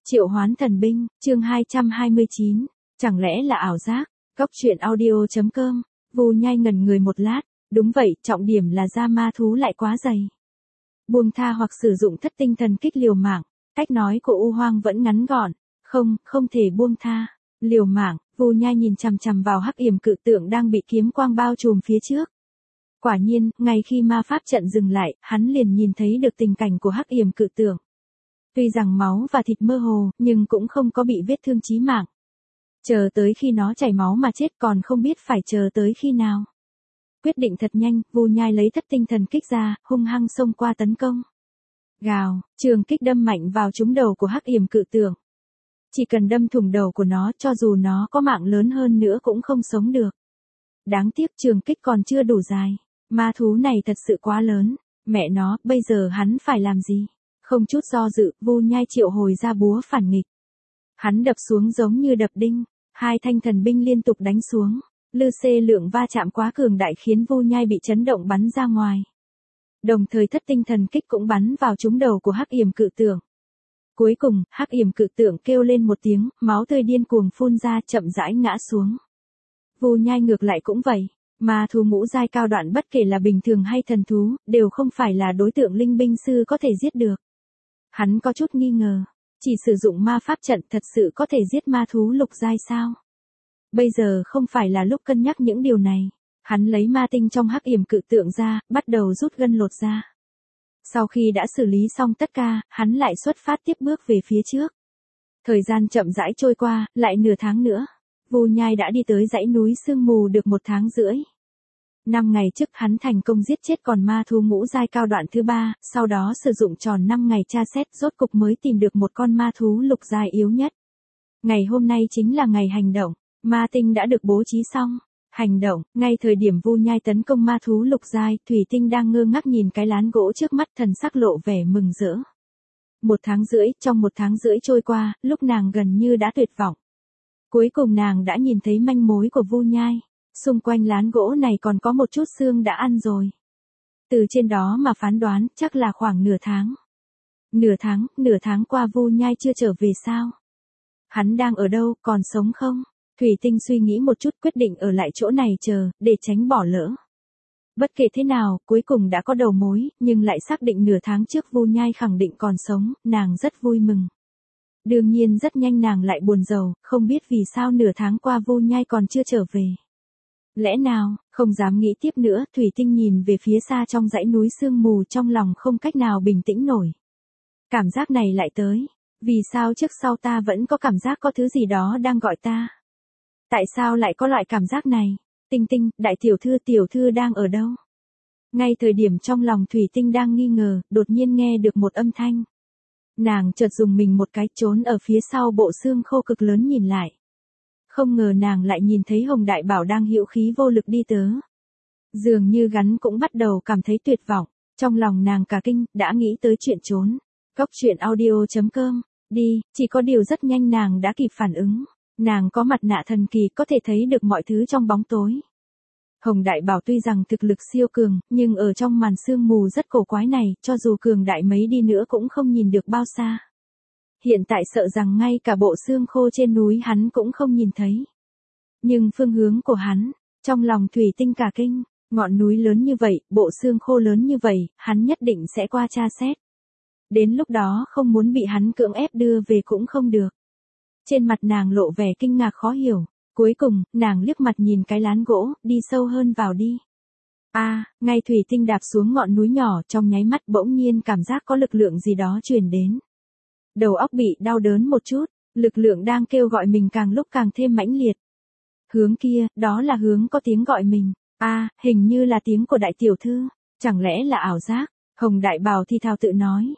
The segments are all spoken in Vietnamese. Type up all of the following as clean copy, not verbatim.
Triệu hoán thần binh, chương 229, chẳng lẽ là ảo giác, góc truyện audio.com, Vu Nhai ngẩn người một lát, đúng vậy, trọng điểm là da ma thú lại quá dày. Buông tha hoặc sử dụng thất tinh thần kích liều mạng, cách nói của U Hoang vẫn ngắn gọn, không thể buông tha, liều mạng, Vu Nhai nhìn chằm chằm vào hắc yểm cự tượng đang bị kiếm quang bao trùm phía trước. Quả nhiên, ngay khi ma pháp trận dừng lại, hắn liền nhìn thấy được tình cảnh của hắc yểm cự tượng. Tuy rằng máu và thịt mơ hồ, nhưng cũng không có bị vết thương chí mạng. Chờ tới khi nó chảy máu mà chết còn không biết phải chờ tới khi nào. Quyết định thật nhanh, Vu Nhai lấy thất tinh thần kích ra, hung hăng xông qua tấn công. Gào, trường kích đâm mạnh vào trúng đầu của hắc yểm cự tượng. Chỉ cần đâm thủng đầu của nó, cho dù nó có mạng lớn hơn nữa cũng không sống được. Đáng tiếc trường kích còn chưa đủ dài. Ma thú này thật sự quá lớn. Mẹ nó, bây giờ hắn phải làm gì? Không chút do dự, Vu Nhai triệu hồi ra búa phản nghịch. Hắn đập xuống giống như đập đinh, hai thanh thần binh liên tục đánh xuống. Lư xê lượng va chạm quá cường đại khiến Vu Nhai bị chấn động bắn ra ngoài. Đồng thời thất tinh thần kích cũng bắn vào trúng đầu của hắc yểm cự tượng. Cuối cùng, hắc yểm cự tượng kêu lên một tiếng, máu tươi điên cuồng phun ra, chậm rãi ngã xuống. Vu Nhai ngược lại cũng vậy. Ma thú ngũ giai cao đoạn bất kể là bình thường hay thần thú, đều không phải là đối tượng linh binh sư có thể giết được. Hắn có chút nghi ngờ, chỉ sử dụng ma pháp trận thật sự có thể giết ma thú lục giai sao? Bây giờ không phải là lúc cân nhắc những điều này. Hắn lấy ma tinh trong hắc yểm cự tượng ra, bắt đầu rút gân lột ra. Sau khi đã xử lý xong tất cả, hắn lại xuất phát tiếp bước về phía trước. Thời gian chậm rãi trôi qua, lại nửa tháng nữa. Vu Nhai đã đi tới dãy núi sương mù được 1 tháng rưỡi. 5 ngày trước hắn thành công giết chết con ma thú ngũ giai cao đoạn thứ 3, sau đó sử dụng tròn 5 ngày tra xét rốt cục mới tìm được một con ma thú lục giai yếu nhất. Ngày hôm nay chính là ngày hành động, ma tinh đã được bố trí xong. Hành động, ngay thời điểm Vu Nhai tấn công ma thú lục giai, Thủy Tinh đang ngơ ngác nhìn cái lán gỗ trước mắt, thần sắc lộ vẻ mừng rỡ. 1 tháng rưỡi, trong 1 tháng rưỡi trôi qua, lúc nàng gần như đã tuyệt vọng. Cuối cùng nàng đã nhìn thấy manh mối của Vu Nhai, xung quanh lán gỗ này còn có một chút xương đã ăn rồi. Từ trên đó mà phán đoán, chắc là khoảng nửa tháng. Nửa tháng qua Vu Nhai chưa trở về sao? Hắn đang ở đâu, còn sống không? Thủy Tinh suy nghĩ một chút quyết định ở lại chỗ này chờ, để tránh bỏ lỡ. Bất kể thế nào, cuối cùng đã có đầu mối, nhưng lại xác định nửa tháng trước Vu Nhai khẳng định còn sống, nàng rất vui mừng. Đương nhiên rất nhanh nàng lại buồn rầu, không biết vì sao nửa tháng qua Vu Nhai còn chưa trở về. Lẽ nào, không dám nghĩ tiếp nữa, Thủy Tinh nhìn về phía xa trong dãy núi sương mù, trong lòng không cách nào bình tĩnh nổi. Cảm giác này lại tới, vì sao trước sau ta vẫn có cảm giác có thứ gì đó đang gọi ta? Tại sao lại có loại cảm giác này? Tinh Tinh, đại tiểu thư đang ở đâu? Ngay thời điểm trong lòng Thủy Tinh đang nghi ngờ, đột nhiên nghe được một âm thanh. Nàng chợt dùng mình một cái, trốn ở phía sau bộ xương khô cực lớn nhìn lại. Không ngờ nàng lại nhìn thấy Hồng Đại Bảo đang hữu khí vô lực đi tới. Dường như gắn cũng bắt đầu cảm thấy tuyệt vọng, trong lòng nàng cả kinh, đã nghĩ tới chuyện trốn. Góc truyện audio.com, đi, chỉ có điều rất nhanh nàng đã kịp phản ứng. Nàng có mặt nạ thần kỳ có thể thấy được mọi thứ trong bóng tối. Hồng Đại Bảo tuy rằng thực lực siêu cường, nhưng ở trong màn sương mù rất cổ quái này, cho dù cường đại mấy đi nữa cũng không nhìn được bao xa. Hiện tại sợ rằng ngay cả bộ xương khô trên núi hắn cũng không nhìn thấy. Nhưng phương hướng của hắn, trong lòng Thủy Tinh cả kinh, ngọn núi lớn như vậy, bộ xương khô lớn như vậy, hắn nhất định sẽ qua tra xét. Đến lúc đó không muốn bị hắn cưỡng ép đưa về cũng không được. Trên mặt nàng lộ vẻ kinh ngạc khó hiểu. Cuối cùng, nàng liếc mặt nhìn cái lán gỗ, đi sâu hơn vào đi. Ngay Thủy Tinh đạp xuống ngọn núi nhỏ, trong nháy mắt bỗng nhiên cảm giác có lực lượng gì đó truyền đến. Đầu óc bị đau đớn một chút, lực lượng đang kêu gọi mình càng lúc càng thêm mãnh liệt. Hướng kia, đó là hướng có tiếng gọi mình. Hình như là tiếng của đại tiểu thư, chẳng lẽ là ảo giác? Hồng Đại Bảo thi thào tự nói.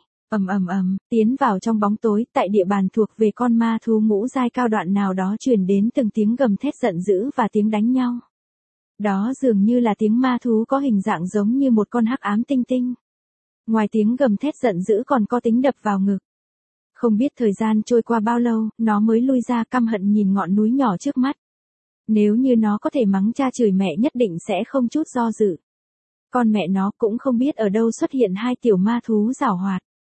Tiến vào trong bóng tối, tại địa bàn thuộc về con ma thú ngũ giai cao đoạn nào đó truyền đến từng tiếng gầm thét giận dữ và tiếng đánh nhau. Đó dường như là tiếng ma thú có hình dạng giống như một con hắc ám tinh tinh. Ngoài tiếng gầm thét giận dữ còn có tính đập vào ngực. Không biết thời gian trôi qua bao lâu, nó mới lui ra căm hận nhìn ngọn núi nhỏ trước mắt. Nếu như nó có thể mắng cha chửi mẹ nhất định sẽ không chút do dự. Con mẹ nó cũng không biết ở đâu xuất hiện hai tiểu ma thú giảo hoạt.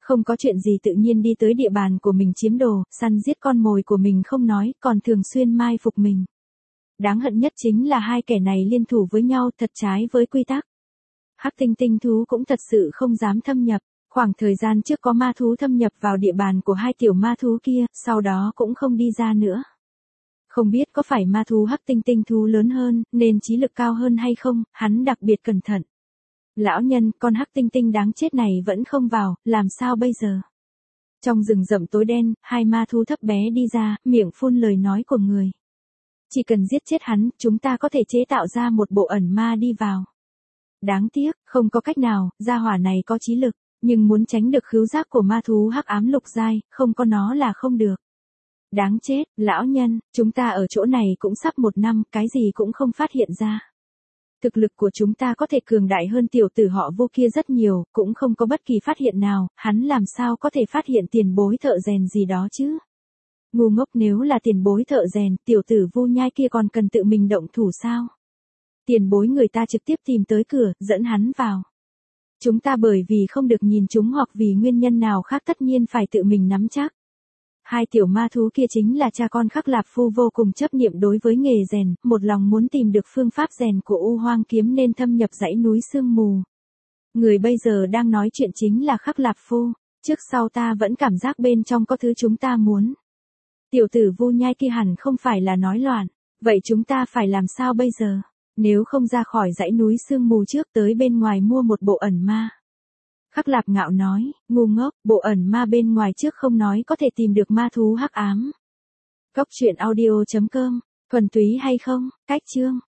Không có chuyện gì tự nhiên đi tới địa bàn của mình chiếm đồ, săn giết con mồi của mình không nói, còn thường xuyên mai phục mình. Đáng hận nhất chính là hai kẻ này liên thủ với nhau thật trái với quy tắc. Hắc tinh tinh thú cũng thật sự không dám thâm nhập. Khoảng thời gian trước có ma thú thâm nhập vào địa bàn của hai tiểu ma thú kia, sau đó cũng không đi ra nữa. Không biết có phải ma thú hắc tinh tinh thú lớn hơn, nên trí lực cao hơn hay không, hắn đặc biệt cẩn thận. Lão nhân, con hắc tinh tinh đáng chết này vẫn không vào, làm sao bây giờ? Trong rừng rậm tối đen, hai ma thú thấp bé đi ra, miệng phun lời nói của người. Chỉ cần giết chết hắn, chúng ta có thể chế tạo ra một bộ ẩn ma đi vào. Đáng tiếc, không có cách nào, gia hỏa này có trí lực, nhưng muốn tránh được khứu giác của ma thú hắc ám lục giai, không có nó là không được. Đáng chết, lão nhân, chúng ta ở chỗ này cũng sắp 1 năm, cái gì cũng không phát hiện ra. Thực lực của chúng ta có thể cường đại hơn tiểu tử họ Vô kia rất nhiều, cũng không có bất kỳ phát hiện nào, hắn làm sao có thể phát hiện tiền bối thợ rèn gì đó chứ? Ngu ngốc, nếu là tiền bối thợ rèn, tiểu tử Vu Nhai kia còn cần tự mình động thủ sao? Tiền bối người ta trực tiếp tìm tới cửa, dẫn hắn vào. Chúng ta bởi vì không được nhìn chúng hoặc vì nguyên nhân nào khác tất nhiên phải tự mình nắm chắc. Hai tiểu ma thú kia chính là cha con Khắc Lạp Phu vô cùng chấp niệm đối với nghề rèn, một lòng muốn tìm được phương pháp rèn của U Hoang kiếm nên thâm nhập dãy núi sương mù. Người bây giờ đang nói chuyện chính là Khắc Lạp Phu, trước sau ta vẫn cảm giác bên trong có thứ chúng ta muốn. Tiểu tử Vu Nhai kia hẳn không phải là nói loạn, vậy chúng ta phải làm sao bây giờ? Nếu không ra khỏi dãy núi sương mù trước tới bên ngoài mua một bộ ẩn ma. Khắc Lạp ngạo nói, ngu ngốc, bộ ẩn ma bên ngoài trước không nói có thể tìm được ma thú hắc ám. Cốc truyện audio.com, thuần túy hay không, cách chương.